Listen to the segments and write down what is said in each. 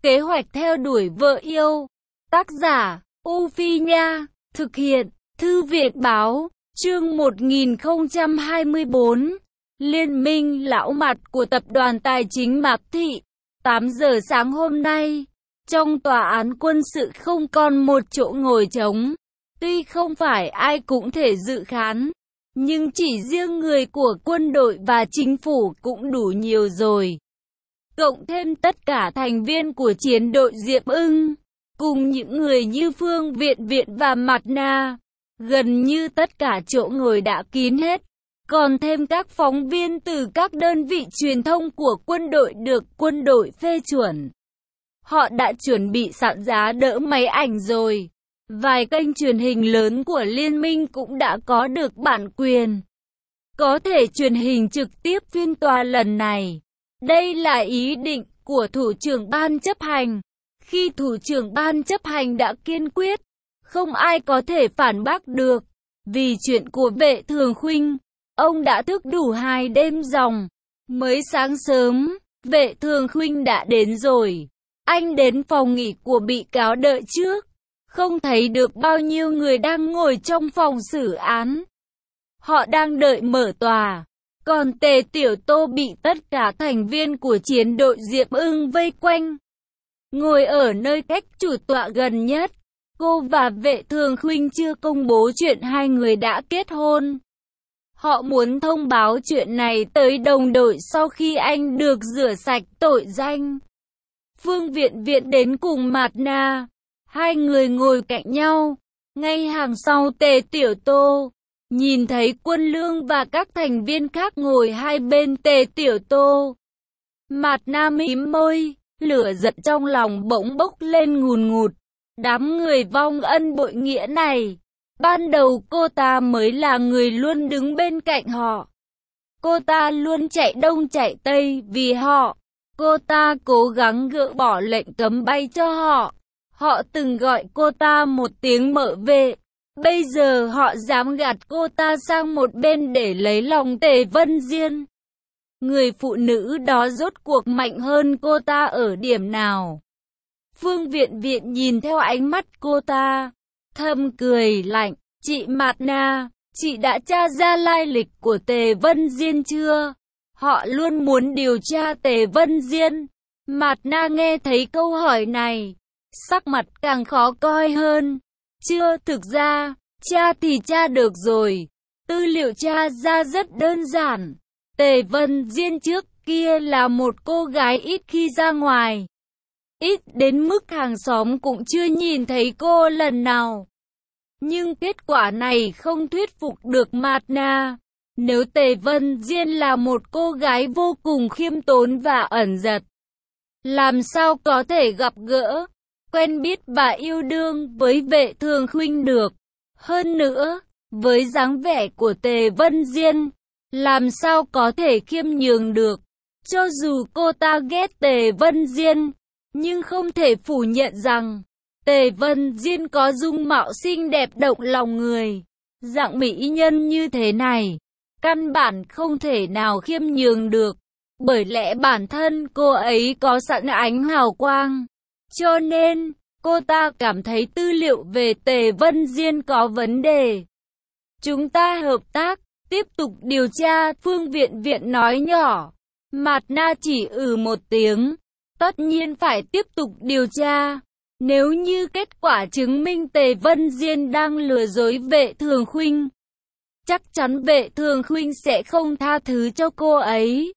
Kế hoạch theo đuổi vợ yêu. Tác giả, U Phi Nha. Thực hiện, Thư viện Báo. Chương 1024. Liên minh lão mặt của tập đoàn tài chính Mạc Thị. 8 giờ sáng hôm nay, trong tòa án quân sự không còn một chỗ ngồi trống. Tuy không phải ai cũng thể dự khán, nhưng chỉ riêng người của quân đội và chính phủ cũng đủ nhiều rồi. Cộng thêm tất cả thành viên của chiến đội Diệp Ưng, cùng những người như Phương Viện Viện và Mạt Na, gần như tất cả chỗ ngồi đã kín hết. Còn thêm các phóng viên từ các đơn vị truyền thông của quân đội được quân đội phê chuẩn. Họ đã chuẩn bị sẵn giá đỡ máy ảnh rồi. Vài kênh truyền hình lớn của liên minh cũng đã có được bản quyền, có thể truyền hình trực tiếp phiên tòa lần này. Đây là ý định của thủ trưởng ban chấp hành. Khi thủ trưởng ban chấp hành đã kiên quyết, không ai có thể phản bác được. Vì chuyện của Vệ Thường Khuynh, ông đã thức đủ 2 đêm ròng. Mới sáng sớm, Vệ Thường Khuynh đã đến rồi. Anh đến phòng nghỉ của bị cáo đợi trước. Không thấy được bao nhiêu người đang ngồi trong phòng xử án. Họ đang đợi mở tòa. Còn Tề Tiểu Tô bị tất cả thành viên của chiến đội Diệp Ưng vây quanh. Ngồi ở nơi cách chủ tọa gần nhất. Cô và Vệ Thường Khuynh chưa công bố chuyện hai người đã kết hôn. Họ muốn thông báo chuyện này tới đồng đội sau khi anh được rửa sạch tội danh. Phương Viện Viện đến cùng Mạt Na. Hai người ngồi cạnh nhau. Ngay hàng sau Tề Tiểu Tô. Nhìn thấy Quân Lương và các thành viên khác ngồi hai bên Tề Tiểu Tô. Mạt Na mím môi, lửa giận trong lòng bỗng bốc lên ngùn ngụt. Đám người vong ân bội nghĩa này. Ban đầu cô ta mới là người luôn đứng bên cạnh họ. Cô ta luôn chạy đông chạy tây vì họ. Cô ta cố gắng gỡ bỏ lệnh cấm bay cho họ. Họ từng gọi cô ta một tiếng mợ vệ. Bây giờ họ dám gạt cô ta sang một bên để lấy lòng Tề Vân Diên. Người phụ nữ đó rốt cuộc mạnh hơn cô ta ở điểm nào? Phương Viện Viện nhìn theo ánh mắt cô ta, thầm cười lạnh. Chị Mạt Na, chị đã tra ra lai lịch của Tề Vân Diên chưa? Họ luôn muốn điều tra Tề Vân Diên. Mạt Na nghe thấy câu hỏi này, sắc mặt càng khó coi hơn. Chưa, thực ra, tra thì tra được rồi. Tư liệu tra ra rất đơn giản. Tề Vân Diên trước kia là một cô gái ít khi ra ngoài. Ít đến mức hàng xóm cũng chưa nhìn thấy cô lần nào. Nhưng kết quả này không thuyết phục được Mạt Na. Nếu Tề Vân Diên là một cô gái vô cùng khiêm tốn và ẩn dật, làm sao có thể gặp gỡ, quen biết và yêu đương với Vệ Thường Khuynh được? Hơn nữa, với dáng vẻ của Tề Vân Diên, làm sao có thể khiêm nhường được? Cho dù cô ta ghét Tề Vân Diên, nhưng không thể phủ nhận rằng Tề Vân Diên có dung mạo xinh đẹp động lòng người. Dạng mỹ nhân như thế này, căn bản không thể nào khiêm nhường được. Bởi lẽ bản thân cô ấy có sẵn ánh hào quang. Cho nên, cô ta cảm thấy tư liệu về Tề Vân Diên có vấn đề. Chúng ta hợp tác, tiếp tục điều tra, Phương Viện Viện nói nhỏ. Mạt Na chỉ một tiếng. Tất nhiên phải tiếp tục điều tra. Nếu như kết quả chứng minh Tề Vân Diên đang lừa dối Vệ Thường Khuynh, chắc chắn Vệ Thường Khuynh sẽ không tha thứ cho cô ấy.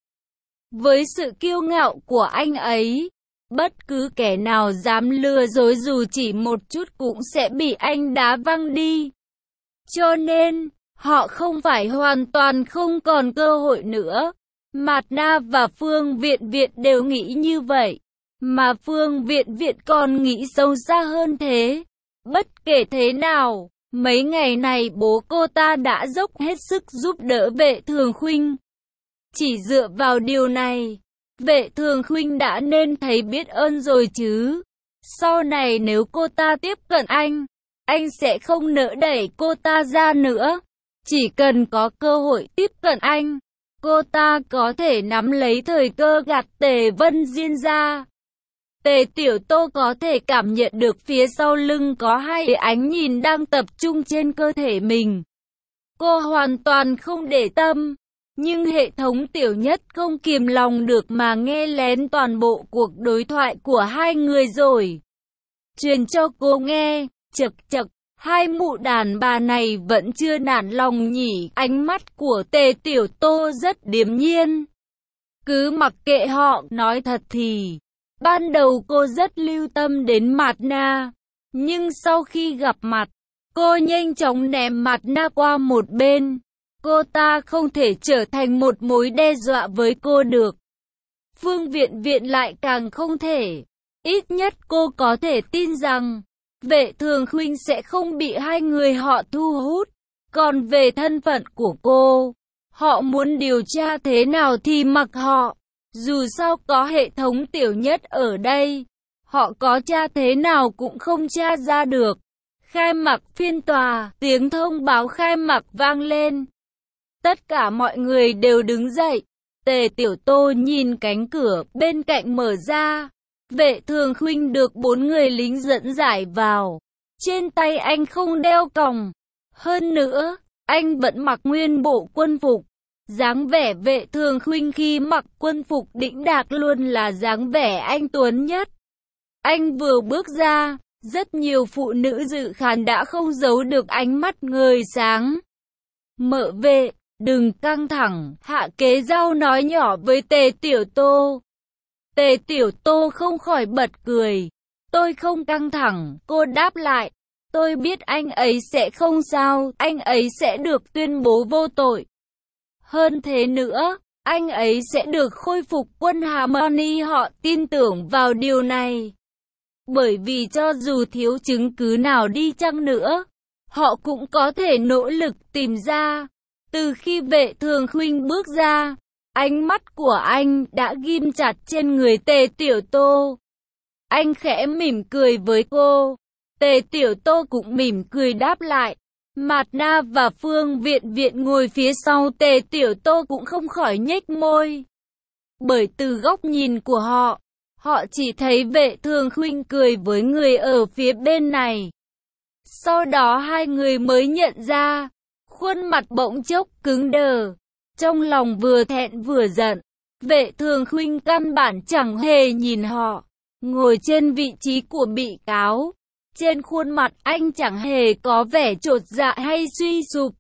Với sự kiêu ngạo của anh ấy, bất cứ kẻ nào dám lừa dối dù chỉ một chút cũng sẽ bị anh đá văng đi. Cho nên, họ không phải hoàn toàn không còn cơ hội nữa. Mạt Na và Phương Viện Viện đều nghĩ như vậy. Mà Phương Viện Viện còn nghĩ sâu xa hơn thế. Bất kể thế nào, mấy ngày này bố cô ta đã dốc hết sức giúp đỡ Vệ Thường Khuynh. Chỉ dựa vào điều này, Vệ Thường Khuynh đã nên thấy biết ơn rồi chứ. Sau này nếu cô ta tiếp cận anh sẽ không nỡ đẩy cô ta ra nữa. Chỉ cần có cơ hội tiếp cận anh, cô ta có thể nắm lấy thời cơ gạt Tề Vân Diên ra. Tề Tiểu Tô có thể cảm nhận được phía sau lưng có hai ánh nhìn đang tập trung trên cơ thể mình. Cô hoàn toàn không để tâm, nhưng hệ thống Tiểu Nhất không kìm lòng được mà nghe lén toàn bộ cuộc đối thoại của hai người rồi. Truyền cho cô nghe, chậc chậc, hai mụ đàn bà này vẫn chưa nản lòng nhỉ. Ánh mắt của Tề Tiểu Tô rất điềm nhiên. Cứ mặc kệ họ, nói thật thì ban đầu cô rất lưu tâm đến Mạt Na, nhưng sau khi gặp mặt, cô nhanh chóng ném Mạt Na qua một bên. Cô ta không thể trở thành một mối đe dọa với cô được. Phương Viện Viện lại càng không thể. Ít nhất cô có thể tin rằng Vệ Thường Khuynh sẽ không bị hai người họ thu hút. Còn về thân phận của cô, họ muốn điều tra thế nào thì mặc họ. Dù sao có hệ thống Tiểu Nhất ở đây, họ có tra thế nào cũng không tra ra được. Khai mạc phiên tòa, tiếng thông báo khai mạc vang lên. Tất cả mọi người đều đứng dậy. Tề Tiểu Tô nhìn cánh cửa bên cạnh mở ra. Vệ Thường Khuynh được 4 người lính dẫn giải vào. Trên tay anh không đeo còng. Hơn nữa, anh vẫn mặc nguyên bộ quân phục. Dáng vẻ Vệ Thường Khuynh khi mặc quân phục đĩnh đạc luôn là dáng vẻ anh tuấn nhất. Anh vừa bước ra, rất nhiều phụ nữ dự khán đã không giấu được ánh mắt ngời sáng. Mợ Vệ, đừng căng thẳng, Hạ Kế Giao nói nhỏ với Tề Tiểu Tô. Tề Tiểu Tô không khỏi bật cười. Tôi không căng thẳng, cô đáp lại. Tôi biết anh ấy sẽ không sao, anh ấy sẽ được tuyên bố vô tội. Hơn thế nữa, anh ấy sẽ được khôi phục quân Harmony, họ tin tưởng vào điều này. Bởi vì cho dù thiếu chứng cứ nào đi chăng nữa, họ cũng có thể nỗ lực tìm ra. Từ khi Vệ Thường Khuynh bước ra, ánh mắt của anh đã ghim chặt trên người Tề Tiểu Tô. Anh khẽ mỉm cười với cô. Tề Tiểu Tô cũng mỉm cười đáp lại. Mạt Na và Phương Viện Viện ngồi phía sau Tề Tiểu Tô cũng không khỏi nhếch môi. Bởi từ góc nhìn của họ, họ chỉ thấy Vệ Thường Khuynh cười với người ở phía bên này. Sau đó hai người mới nhận ra, khuôn mặt bỗng chốc cứng đờ. Trong lòng vừa thẹn vừa giận, Vệ Thường Khuynh căn bản chẳng hề nhìn họ. Ngồi trên vị trí của bị cáo, trên khuôn mặt anh chẳng hề có vẻ chột dạ hay suy sụp.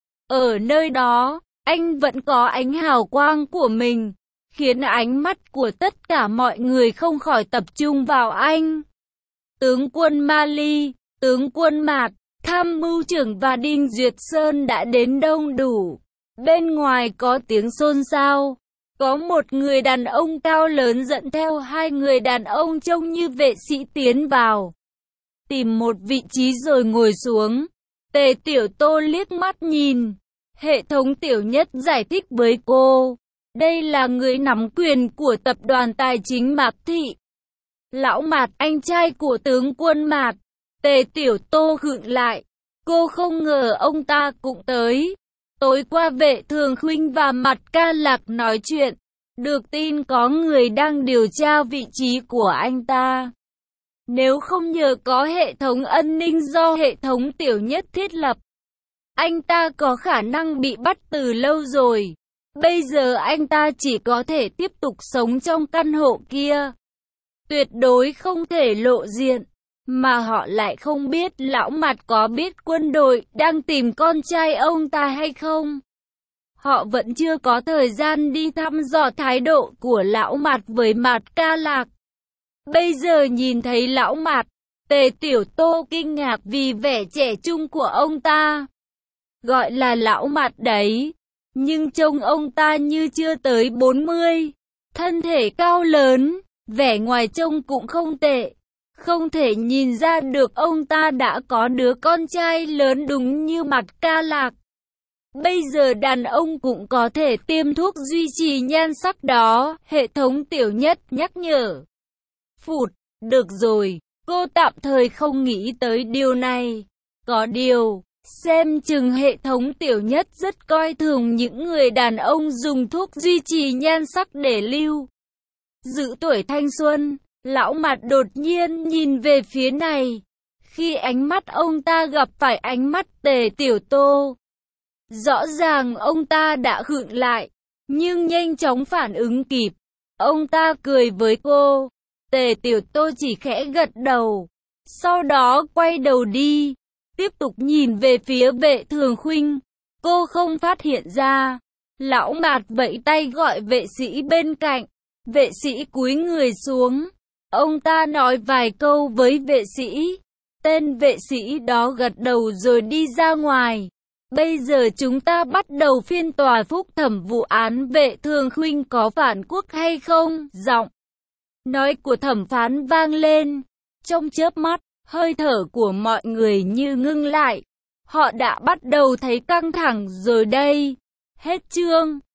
Ở nơi đó, anh vẫn có ánh hào quang của mình, khiến ánh mắt của tất cả mọi người không khỏi tập trung vào anh. Tướng quân Mali, tướng quân Mạt, tham mưu trưởng và Đinh Duyệt Sơn đã đến đông đủ. Bên ngoài có tiếng xôn xao. Có một người đàn ông cao lớn dẫn theo hai người đàn ông trông như vệ sĩ tiến vào. Tìm một vị trí rồi ngồi xuống. Tề Tiểu Tô liếc mắt nhìn. Hệ thống Tiểu Nhất giải thích với cô. Đây là người nắm quyền của tập đoàn tài chính Mạc Thị. Lão Mạt, anh trai của tướng quân Mạt. Tề Tiểu Tô khựng lại. Cô không ngờ ông ta cũng tới. Tối qua Vệ Thường Khuynh và Mạt Ca Lạc nói chuyện. Được tin có người đang điều tra vị trí của anh ta. Nếu không nhờ có hệ thống an ninh do hệ thống Tiểu Nhất thiết lập, anh ta có khả năng bị bắt từ lâu rồi. Bây giờ anh ta chỉ có thể tiếp tục sống trong căn hộ kia. Tuyệt đối không thể lộ diện. Mà họ lại không biết lão Mạt có biết quân đội đang tìm con trai ông ta hay không. Họ vẫn chưa có thời gian đi thăm dò thái độ của lão Mạt với Mạt Ca Lạc. Bây giờ nhìn thấy lão Mạt, Tề Tiểu Tô kinh ngạc vì vẻ trẻ trung của ông ta. Gọi là lão Mạt đấy, nhưng trông ông ta như chưa tới 40. Thân thể cao lớn, vẻ ngoài trông cũng không tệ. Không thể nhìn ra được ông ta đã có đứa con trai lớn đúng như Mạt Ca Lạc. Bây giờ đàn ông cũng có thể tiêm thuốc duy trì nhan sắc đó, hệ thống Tiểu Nhất nhắc nhở. Phụt, được rồi, cô tạm thời không nghĩ tới điều này. Có điều, xem chừng hệ thống Tiểu Nhất rất coi thường những người đàn ông dùng thuốc duy trì nhan sắc để lưu giữ tuổi thanh xuân. Lão Mạt đột nhiên nhìn về phía này. Khi ánh mắt ông ta gặp phải ánh mắt Tề Tiểu Tô, rõ ràng ông ta đã khựng lại, nhưng nhanh chóng phản ứng kịp. Ông ta cười với cô. Tề Tiểu Tô chỉ khẽ gật đầu, sau đó quay đầu đi, tiếp tục nhìn về phía Vệ Thường Khuynh. Cô không phát hiện ra. Lão Mạt vẫy tay gọi vệ sĩ bên cạnh. Vệ sĩ cúi người xuống. Ông ta nói vài câu với vệ sĩ. Tên vệ sĩ đó gật đầu rồi đi ra ngoài. Bây giờ chúng ta bắt đầu phiên tòa phúc thẩm vụ án Vệ Thường Khuynh có phản quốc hay không? Giọng nói của thẩm phán vang lên. Trong chớp mắt, hơi thở của mọi người như ngưng lại. Họ đã bắt đầu thấy căng thẳng rồi đây. Hết chương.